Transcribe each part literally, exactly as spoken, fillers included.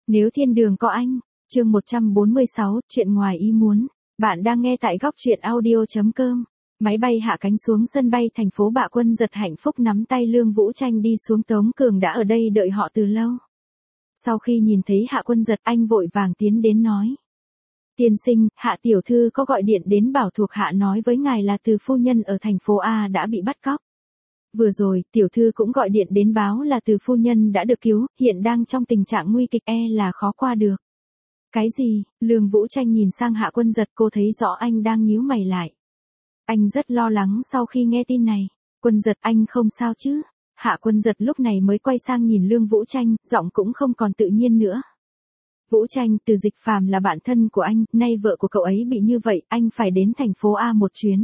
Nếu thiên đường có anh, chương một trăm bốn mươi sáu, chuyện ngoài ý muốn. Bạn đang nghe tại góc truyện audio chấm com. Máy bay hạ cánh xuống sân bay thành phố Bạ Quân, Giật hạnh phúc nắm tay Lương Vũ Tranh đi xuống. Tống Cường đã ở đây đợi họ từ lâu. Sau khi nhìn thấy Hạ Quân Giật, anh vội vàng tiến đến nói: Tiên sinh, Hạ tiểu thư có gọi điện đến bảo thuộc hạ nói với ngài là Từ phu nhân ở thành phố A đã bị bắt cóc. Vừa rồi, tiểu thư cũng gọi điện đến báo là Từ phu nhân đã được cứu, hiện đang trong tình trạng nguy kịch, e là khó qua được. Cái gì? Lương Vũ Tranh nhìn sang Hạ Quân Giật, cô thấy rõ anh đang nhíu mày lại. Anh rất lo lắng sau khi nghe tin này. Quân Giật, anh không sao chứ? Hạ Quân Giật lúc này mới quay sang nhìn Lương Vũ Tranh, giọng cũng không còn tự nhiên nữa. Vũ Tranh, Từ Dịch Phàm là bạn thân của anh, nay vợ của cậu ấy bị như vậy, anh phải đến thành phố A một chuyến.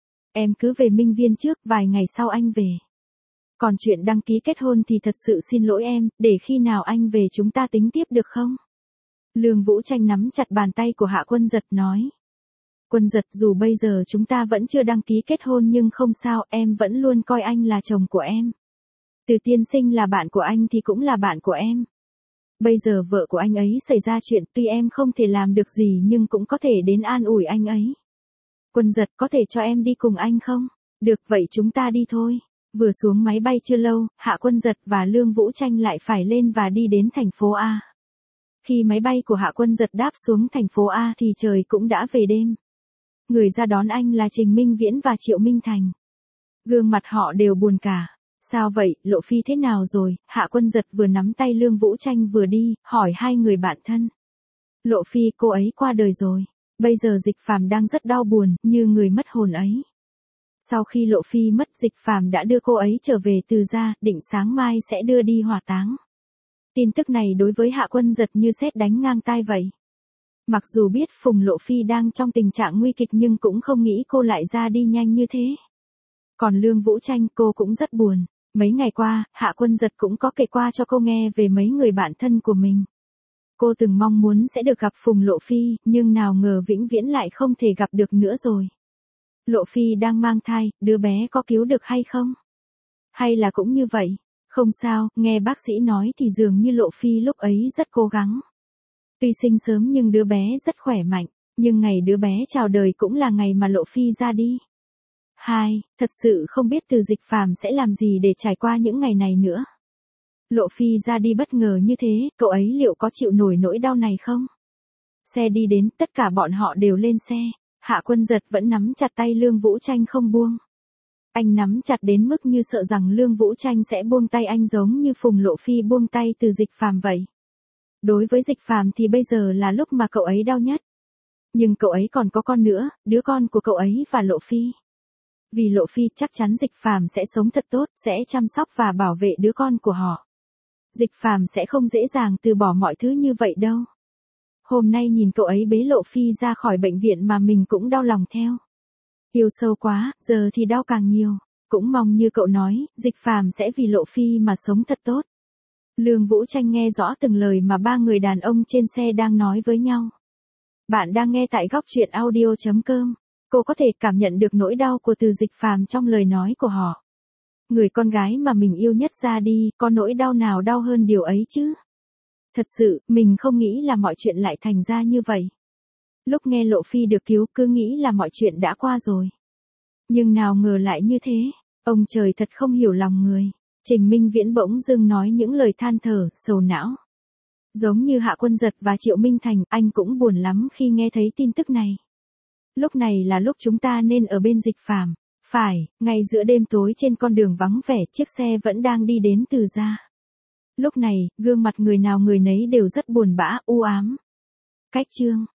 Em cứ về Minh Viên trước, vài ngày sau anh về. Còn chuyện đăng ký kết hôn thì thật sự xin lỗi em, để khi nào anh về chúng ta tính tiếp được không? Lương Vũ Tranh nắm chặt bàn tay của Hạ Quân Giật nói. Quân Giật, dù bây giờ chúng ta vẫn chưa đăng ký kết hôn nhưng không sao, em vẫn luôn coi anh là chồng của em. Từ tiên sinh là bạn của anh thì cũng là bạn của em. Bây giờ vợ của anh ấy xảy ra chuyện, tuy em không thể làm được gì nhưng cũng có thể đến an ủi anh ấy. Quân Giật, có thể cho em đi cùng anh không? Được, vậy chúng ta đi thôi. Vừa xuống máy bay chưa lâu, Hạ Quân Giật và Lương Vũ Tranh lại phải lên và đi đến thành phố A. Khi máy bay của Hạ Quân Giật đáp xuống thành phố A thì trời cũng đã về đêm. Người ra đón anh là Trình Minh Viễn và Triệu Minh Thành. Gương mặt họ đều buồn cả. Sao vậy, Lộ Phi thế nào rồi? Hạ Quân Giật vừa nắm tay Lương Vũ Tranh vừa đi, hỏi hai người bạn thân. Lộ Phi, cô ấy qua đời rồi. Bây giờ Dịch Phàm đang rất đau buồn, như người mất hồn ấy. Sau khi Lộ Phi mất, Dịch Phàm đã đưa cô ấy trở về Từ gia, định sáng mai sẽ đưa đi hỏa táng. Tin tức này đối với Hạ Quân Giật như sét đánh ngang tai vậy. Mặc dù biết Phùng Lộ Phi đang trong tình trạng nguy kịch nhưng cũng không nghĩ cô lại ra đi nhanh như thế. Còn Lương Vũ Tranh, cô cũng rất buồn. Mấy ngày qua, Hạ Quân Giật cũng có kể qua cho cô nghe về mấy người bạn thân của mình. Cô từng mong muốn sẽ được gặp Phùng Lộ Phi, nhưng nào ngờ vĩnh viễn lại không thể gặp được nữa rồi. Lộ Phi đang mang thai, đứa bé có cứu được hay không? Hay là cũng như vậy? Không sao, nghe bác sĩ nói thì dường như Lộ Phi lúc ấy rất cố gắng. Tuy sinh sớm nhưng đứa bé rất khỏe mạnh, nhưng ngày đứa bé chào đời cũng là ngày mà Lộ Phi ra đi. Hai, thật sự không biết Từ Dịch Phàm sẽ làm gì để trải qua những ngày này nữa. Lộ Phi ra đi bất ngờ như thế, cậu ấy liệu có chịu nổi nỗi đau này không? Xe đi đến, tất cả bọn họ đều lên xe. Hạ Quân Giật vẫn nắm chặt tay Lương Vũ Tranh không buông. Anh nắm chặt đến mức như sợ rằng Lương Vũ Tranh sẽ buông tay anh giống như Phùng Lộ Phi buông tay Từ Dịch Phàm vậy. Đối với Dịch Phàm thì bây giờ là lúc mà cậu ấy đau nhất. Nhưng cậu ấy còn có con nữa, đứa con của cậu ấy và Lộ Phi. Vì Lộ Phi chắc chắn Dịch Phàm sẽ sống thật tốt, sẽ chăm sóc và bảo vệ đứa con của họ. Dịch Phàm sẽ không dễ dàng từ bỏ mọi thứ như vậy đâu. Hôm nay nhìn cậu ấy bế Lộ Phi ra khỏi bệnh viện mà mình cũng đau lòng theo. Yêu sâu quá, giờ thì đau càng nhiều. Cũng mong như cậu nói, Dịch Phàm sẽ vì Lộ Phi mà sống thật tốt. Lương Vũ Tranh nghe rõ từng lời mà ba người đàn ông trên xe đang nói với nhau. Bạn đang nghe tại góc truyện audio chấm com. Cô có thể cảm nhận được nỗi đau của Từ Dịch Phàm trong lời nói của họ. Người con gái mà mình yêu nhất ra đi, có nỗi đau nào đau hơn điều ấy chứ? Thật sự, mình không nghĩ là mọi chuyện lại thành ra như vậy. Lúc nghe Lộ Phi được cứu, cứ nghĩ là mọi chuyện đã qua rồi. Nhưng nào ngờ lại như thế, ông trời thật không hiểu lòng người. Trình Minh Viễn bỗng dưng nói những lời than thở, sầu não. Giống như Hạ Quân Giật và Triệu Minh Thành, anh cũng buồn lắm khi nghe thấy tin tức này. Lúc này là lúc chúng ta nên ở bên Dịch Phàm. Phải, ngay giữa đêm tối trên con đường vắng vẻ, chiếc xe vẫn đang đi đến Từ gia. Lúc này, gương mặt người nào người nấy đều rất buồn bã, u ám. Cách chương